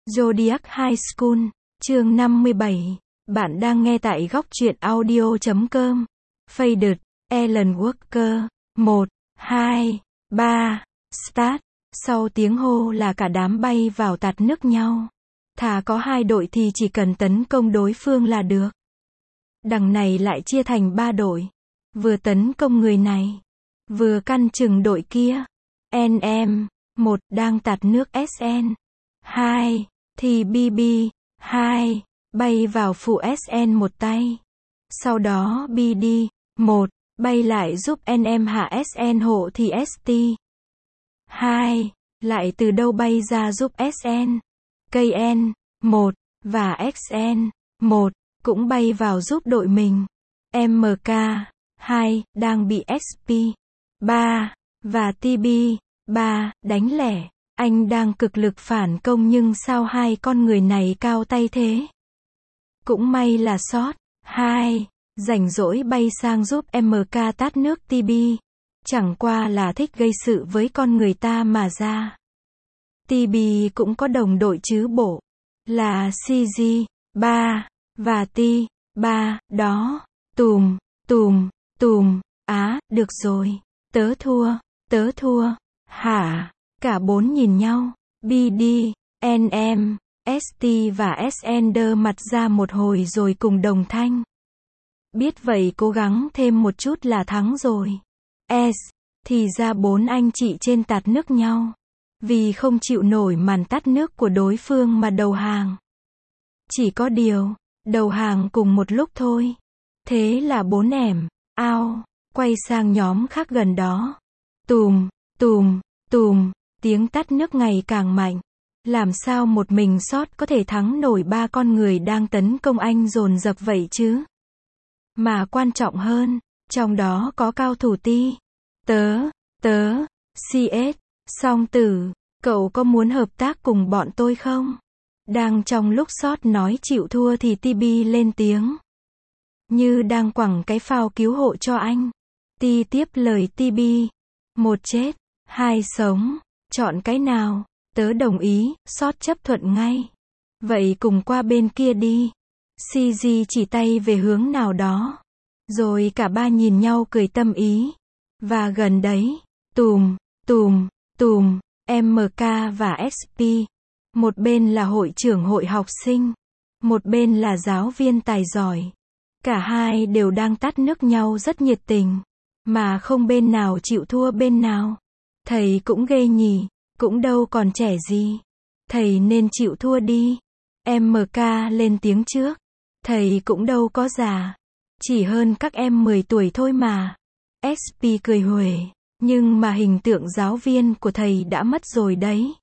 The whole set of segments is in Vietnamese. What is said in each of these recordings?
Zodiac High School, chương 57. Bạn đang nghe tại góc truyện audio.com. Faded, Alan Walker. 1, 2, 3, start. Sau tiếng hô là cả đám bay vào tạt nước nhau. Thà có hai đội thì chỉ cần tấn công đối phương là được. Đằng này lại chia thành 3 đội. Vừa tấn công người này, vừa căn chừng đội kia. NM 1 đang tạt nước SN. 2 thì BB 2 bay vào phụ SN một tay. Sau đó BD 1 bay lại giúp NM hạ SN hộ thì ST 2 lại từ đâu bay ra giúp SN. KN 1 và XN 1 cũng bay vào giúp đội mình. MK 2 đang bị SP 3 và TB 3 đánh lẻ. Anh đang cực lực phản công nhưng sao hai con người này cao tay thế? Cũng may là sót 2 rảnh rỗi bay sang giúp MK tát nước TB. Chẳng qua là thích gây sự với con người ta mà ra. TB cũng có đồng đội chứ bộ. Là CG 3 và T 3 đó. Tùm, tùm, tùm. Á, được rồi. Tớ thua. Hả? Cả 4 nhìn nhau. BD, NM, ST và SN đơ mặt ra một hồi rồi cùng đồng thanh. Biết vậy cố gắng thêm một chút là thắng rồi. Thì ra 4 anh chị trên tạt nước nhau. Vì không chịu nổi màn tát nước của đối phương mà đầu hàng. Chỉ có điều, đầu hàng cùng một lúc thôi. Thế là 4 ẻm, ao, quay sang nhóm khác gần đó. Tùm, tùm, tùm, tiếng tát nước ngày càng mạnh. Làm sao một mình sót có thể thắng nổi 3 con người đang tấn công anh dồn dập vậy chứ? Mà quan trọng hơn, trong đó có cao thủ Ti. Tớ, CS, song tử, cậu có muốn hợp tác cùng bọn tôi không? Đang trong lúc sót nói chịu thua thì TB lên tiếng. Như đang quẳng cái phao cứu hộ cho anh. Ti tiếp lời TB. 1 chết, 2 sống, chọn cái nào? Tớ đồng ý, sót chấp thuận ngay. Vậy cùng qua bên kia đi. CG chỉ tay về hướng nào đó. Rồi cả 3 nhìn nhau cười tâm ý. Và gần đấy, tùm, tùm, tùm, MK và SP. Một bên là hội trưởng hội học sinh. Một bên là giáo viên tài giỏi. Cả hai đều đang tát nước nhau rất nhiệt tình. Mà không bên nào chịu thua bên nào. Thầy cũng ghê nhỉ, cũng đâu còn trẻ gì. Thầy nên chịu thua đi. MK lên tiếng trước. Thầy cũng đâu có già. Chỉ hơn các em 10 tuổi thôi mà. SP cười huề. Nhưng mà hình tượng giáo viên của thầy đã mất rồi đấy.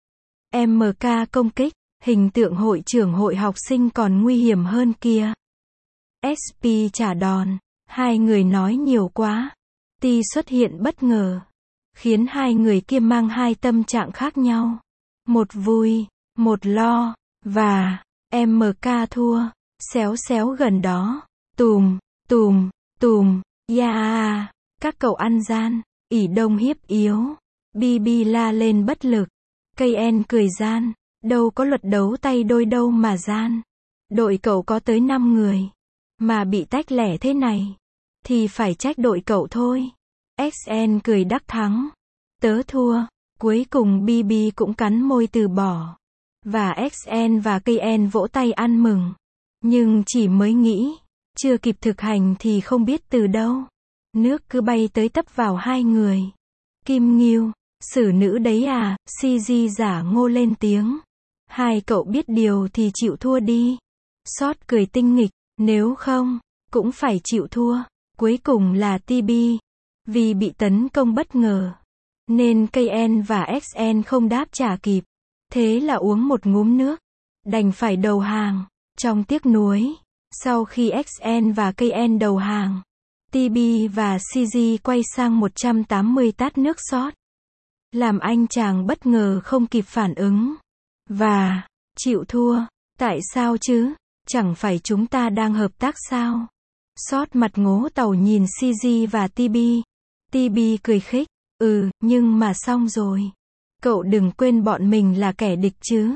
MK công kích. Hình tượng hội trưởng hội học sinh còn nguy hiểm hơn kia. SP trả đòn. Hai người nói nhiều quá. Ti xuất hiện bất ngờ. Khiến hai người kia mang hai tâm trạng khác nhau. Một vui, một lo. Và MK thua. Xéo xéo gần đó. Tùm, tùm, tùm. Yeah. Các cậu ăn gian. ỷ đông hiếp yếu. BB la lên bất lực. KN cười gian. Đâu có luật đấu tay đôi đâu mà gian. Đội cậu có tới 5 người. Mà bị tách lẻ thế này. Thì phải trách đội cậu thôi. XN cười đắc thắng. Tớ thua. Cuối cùng BB cũng cắn môi từ bỏ. Và XN và KN vỗ tay ăn mừng. Nhưng chỉ mới nghĩ. Chưa kịp thực hành thì không biết từ đâu. Nước cứ bay tới tấp vào hai người. Kim Nghiêu. Xử nữ đấy à? CG giả ngô lên tiếng. Hai cậu biết điều thì chịu thua đi. Sót cười tinh nghịch. Nếu không, cũng phải chịu thua. Cuối cùng là TB. Vì bị tấn công bất ngờ. Nên KN và XN không đáp trả kịp. Thế là uống một ngụm nước. Đành phải đầu hàng. Trong tiếc nuối. Sau khi XN và KN đầu hàng. TB và CG quay sang 180 tát nước sót. Làm anh chàng bất ngờ không kịp phản ứng. Và chịu thua. Tại sao chứ? Chẳng phải chúng ta đang hợp tác sao? Sót mặt ngố tàu nhìn CG và TB. TB cười khích. Nhưng mà xong rồi. Cậu đừng quên bọn mình là kẻ địch chứ.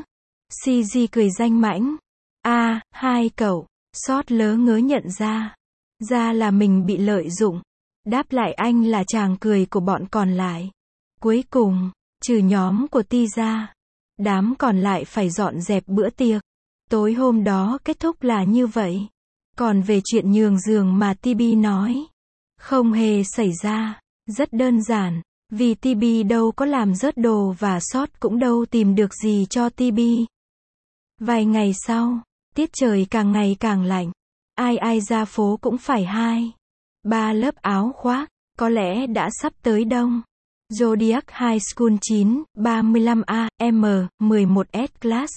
CG cười danh mãnh. Hai cậu. Sót lớ ngớ nhận ra. Ra là mình bị lợi dụng. Đáp lại anh là chàng cười của bọn còn lại. Cuối cùng, trừ nhóm của Ti ra, đám còn lại phải dọn dẹp bữa tiệc. Tối hôm đó kết thúc là như vậy. Còn về chuyện nhường giường mà TB nói, không hề xảy ra. Rất đơn giản, vì TB đâu có làm rớt đồ và Sót cũng đâu tìm được gì cho TB. Vài ngày sau, tiết trời càng ngày càng lạnh. Ai ra phố cũng phải 2-3 lớp áo khoác, có lẽ đã sắp tới đông. Zodiac High School 935A, M11S Class.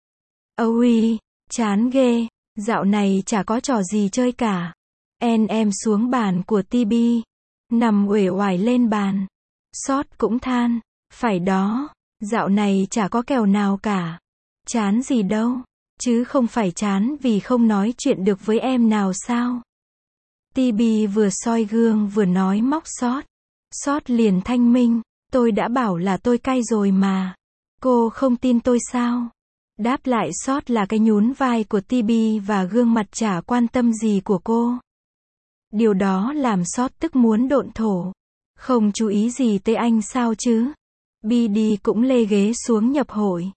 Ôi, chán ghê, dạo này chả có trò gì chơi cả. Em xuống bàn của TB, nằm uể oải lên bàn. Sót cũng than, phải đó, dạo này chả có kèo nào cả. Chán gì đâu, chứ không phải chán vì không nói chuyện được với em nào sao. TB vừa soi gương vừa nói móc Sót. Sót liền thanh minh, tôi đã bảo là tôi cay rồi mà. Cô không tin tôi sao? Đáp lại Sót là cái nhún vai của TB và gương mặt chả quan tâm gì của cô. Điều đó làm Sót tức muốn độn thổ. Không chú ý gì tới anh sao chứ? BD cũng lê ghế xuống nhập hội.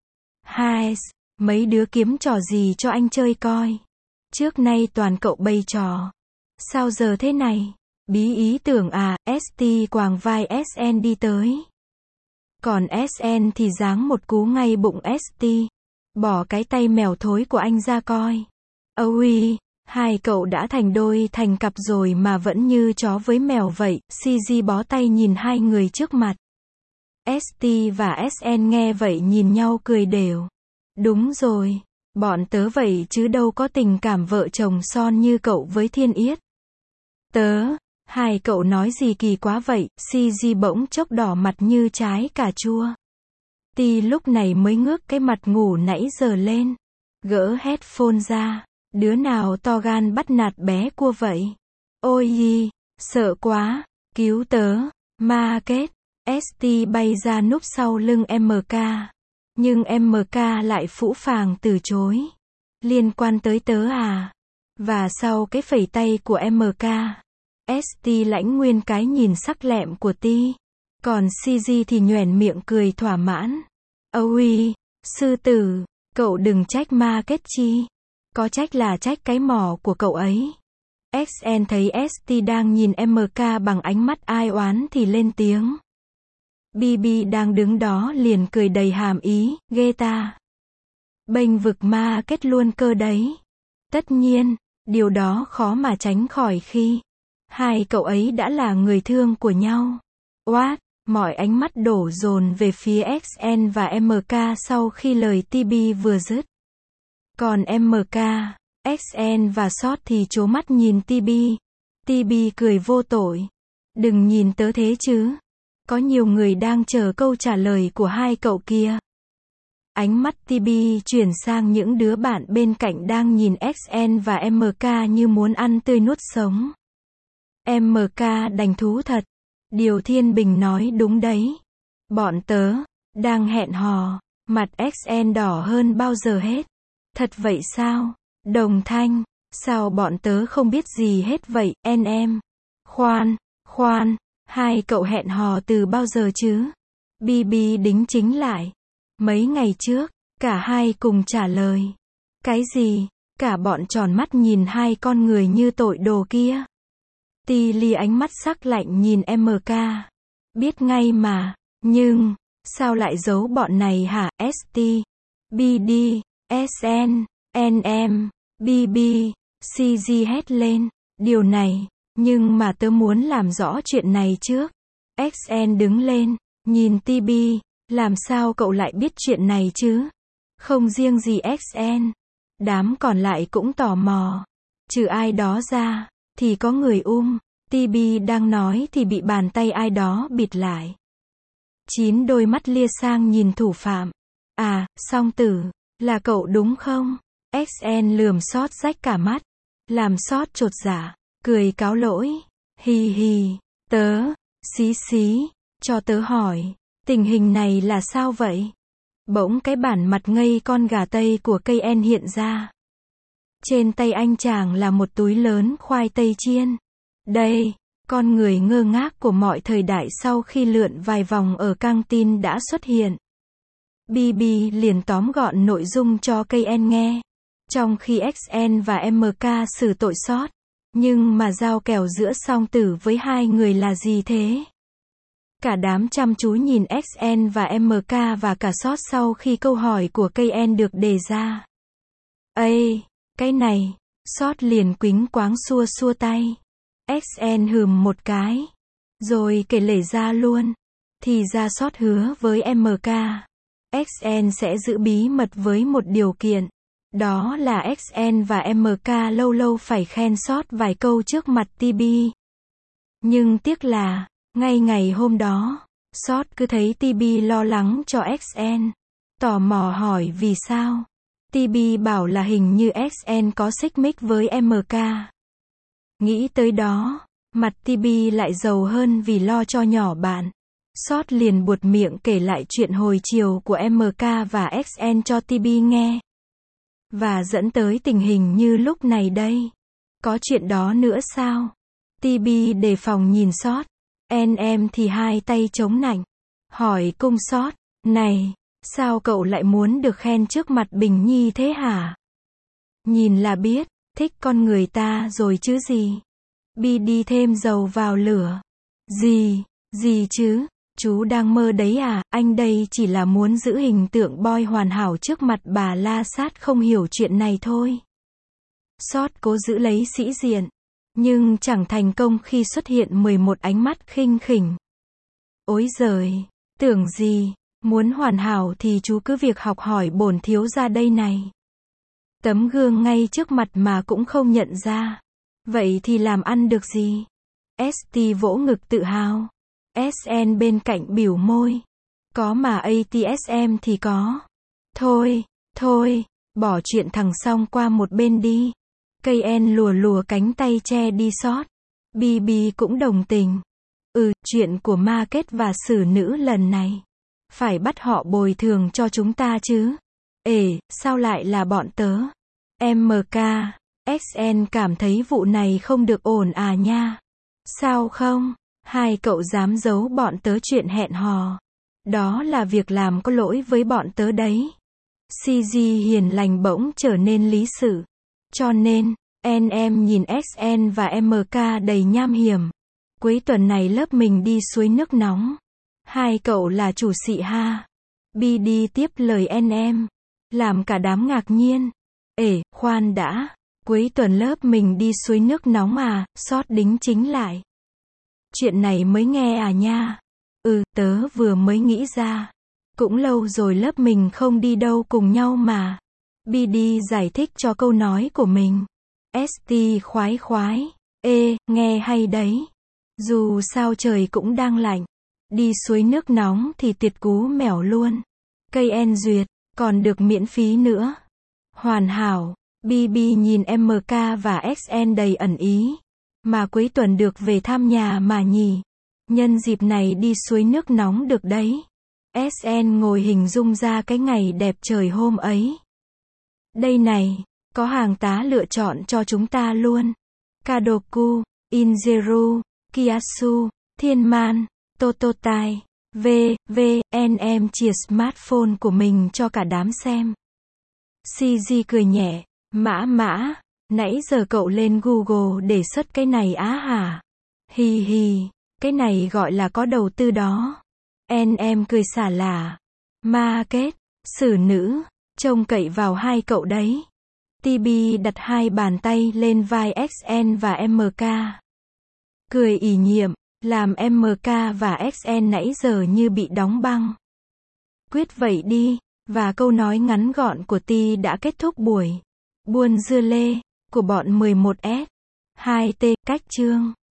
Mấy đứa kiếm trò gì cho anh chơi coi. Trước nay toàn cậu bày trò. Sao giờ thế này? Bí ý tưởng à, ST quàng vai SN đi tới. Còn SN thì giáng một cú ngay bụng ST. Bỏ cái tay mèo thối của anh ra coi. Ôi, hai cậu đã thành đôi thành cặp rồi mà vẫn như chó với mèo vậy. CG bó tay nhìn hai người trước mặt. ST và SN nghe vậy nhìn nhau cười đều. Đúng rồi, bọn tớ vậy chứ đâu có tình cảm vợ chồng son như cậu với Thiên Yết. Hai cậu nói gì kỳ quá vậy, CG bỗng chốc đỏ mặt như trái cà chua. Ti lúc này mới ngước cái mặt ngủ nãy giờ lên. Gỡ headphone ra, đứa nào to gan bắt nạt bé cua vậy? Ôi sợ quá, cứu tớ, ma kết. ST bay ra núp sau lưng MK. Nhưng MK lại phũ phàng từ chối. Liên quan tới tớ à? Và sau cái phẩy tay của MK, ST lãnh nguyên cái nhìn sắc lẹm của Ti. Còn CG thì nhoẻn miệng cười thỏa mãn. Ôi, sư tử, cậu đừng trách ma kết chi. Có trách là trách cái mỏ của cậu ấy. XN thấy ST đang nhìn MK bằng ánh mắt ai oán thì lên tiếng. BB đang đứng đó liền cười đầy hàm ý, ghê ta. Bênh vực ma kết luôn cơ đấy. Tất nhiên, điều đó khó mà tránh khỏi khi hai cậu ấy đã là người thương của nhau. Mọi ánh mắt đổ dồn về phía XN và MK sau khi lời TB vừa dứt. Còn MK, XN và Sót thì trố mắt nhìn TB. TB cười vô tội. Đừng nhìn tớ thế chứ. Có nhiều người đang chờ câu trả lời của hai cậu kia. Ánh mắt TB chuyển sang những đứa bạn bên cạnh đang nhìn XN và MK như muốn ăn tươi nuốt sống. MK đành thú thật. Điều Thiên Bình nói đúng đấy. Bọn tớ đang hẹn hò. Mặt XN đỏ hơn bao giờ hết. Thật vậy sao? Đồng Thanh, sao bọn tớ không biết gì hết vậy, em? Khoan, hai cậu hẹn hò từ bao giờ chứ? BB đính chính lại. Mấy ngày trước, cả hai cùng trả lời. Cái gì? Cả bọn tròn mắt nhìn hai con người như tội đồ kia. Ti Ly ánh mắt sắc lạnh nhìn MK. Biết ngay mà, nhưng, sao lại giấu bọn này hả? ST, BD, SN, NM, BB, CG hét lên. Điều này, nhưng mà tớ muốn làm rõ chuyện này trước. XN đứng lên, nhìn TB. Làm sao cậu lại biết chuyện này chứ? Không riêng gì XN. Đám còn lại cũng tò mò. Trừ ai đó ra, thì có người TB đang nói thì bị bàn tay ai đó bịt lại. 9 đôi mắt lia sang nhìn thủ phạm. À, song tử, là cậu đúng không? XN lườm Sót rách cả mắt. Làm Sót chột dạ, cười cáo lỗi. Hì, tớ, xí, cho tớ hỏi, tình hình này là sao vậy? Bỗng cái bản mặt ngây con gà tây của cây en hiện ra. Trên tay anh chàng là một túi lớn khoai tây chiên. Đây, con người ngơ ngác của mọi thời đại sau khi lượn vài vòng ở căng tin đã xuất hiện. BB liền tóm gọn nội dung cho cây en nghe. Trong khi XN và MK xử tội sót. Nhưng mà giao kèo giữa song tử với hai người là gì thế? Cả đám chăm chú nhìn XN và MK và cả sót sau khi câu hỏi của cây en được đề ra. Ây, cái này, sót liền quính quáng xua xua tay. XN hừm một cái. Rồi kể lể ra luôn. Thì ra sót hứa với MK. XN sẽ giữ bí mật với một điều kiện. Đó là XN và MK lâu lâu phải khen sót vài câu trước mặt TB. Nhưng tiếc là, ngay ngày hôm đó, sót cứ thấy TB lo lắng cho XN. Tò mò hỏi vì sao. TB bảo là hình như XN có xích mích với MK. Nghĩ tới đó, mặt TB lại dầu hơn vì lo cho nhỏ bạn. Sót liền buột miệng kể lại chuyện hồi chiều của MK và XN cho TB nghe. Và dẫn tới tình hình như lúc này đây. Có chuyện đó nữa sao? TB đề phòng nhìn sót. Em thì hai tay chống nạnh. Hỏi cung sót. Này, sao cậu lại muốn được khen trước mặt Bình Nhi thế hả? Nhìn là biết, thích con người ta rồi chứ gì. Bi đi thêm dầu vào lửa. Gì chứ? Chú đang mơ đấy à? Anh đây chỉ là muốn giữ hình tượng boy hoàn hảo trước mặt bà La Sát không hiểu chuyện này thôi. Sót cố giữ lấy sĩ diện. Nhưng chẳng thành công khi xuất hiện 11 ánh mắt khinh khỉnh. Ối giời, tưởng gì, muốn hoàn hảo thì chú cứ việc học hỏi bổn thiếu gia đây này. Tấm gương ngay trước mặt mà cũng không nhận ra. Vậy thì làm ăn được gì? ST vỗ ngực tự hào. SN bên cạnh bỉu môi. Có mà ATSM thì có. Thôi, bỏ chuyện thằng Song qua một bên đi. Cây en lùa cánh tay che đi sót. BB cũng đồng tình. Chuyện của market và xử nữ lần này. Phải bắt họ bồi thường cho chúng ta chứ. Sao lại là bọn tớ? MK, XN cảm thấy vụ này không được ổn à nha. Sao không? Hai cậu dám giấu bọn tớ chuyện hẹn hò. Đó là việc làm có lỗi với bọn tớ đấy. CG hiền lành bỗng trở nên lý sự. Cho nên, em nhìn XN và MK đầy nham hiểm. Cuối tuần này lớp mình đi suối nước nóng. Hai cậu là chủ xị ha. Bi đi tiếp lời em. Làm cả đám ngạc nhiên. Khoan đã. Cuối tuần lớp mình đi suối nước nóng à? Sót đính chính lại. Chuyện này mới nghe à nha. Tớ vừa mới nghĩ ra. Cũng lâu rồi lớp mình không đi đâu cùng nhau mà. BD giải thích cho câu nói của mình. ST khoái. Nghe hay đấy. Dù sao trời cũng đang lạnh. Đi suối nước nóng thì tuyệt cú mẻo luôn. Cây en duyệt, còn được miễn phí nữa. Hoàn hảo. BB nhìn MK và XN đầy ẩn ý. Mà cuối tuần được về thăm nhà mà nhỉ. Nhân dịp này đi suối nước nóng được đấy. SN ngồi hình dung ra cái ngày đẹp trời hôm ấy. Đây này, có hàng tá lựa chọn cho chúng ta luôn. Kadoku, Inzeru, Kiyasu, Thiên Man, Tototai, em chia smartphone của mình cho cả đám xem. CG cười nhẹ, mã, nãy giờ cậu lên Google để search cái này á hả? Hi, cái này gọi là có đầu tư đó. Em cười xả lả. Market, xử nữ, trông cậy vào hai cậu đấy. TB đặt hai bàn tay lên vai XN và MK. Cười ỷ nhiệm, làm MK và XN nãy giờ như bị đóng băng. Quyết vậy đi, và câu nói ngắn gọn của T đã kết thúc buổi buôn dưa lê của bọn 11S. 2T cách chương.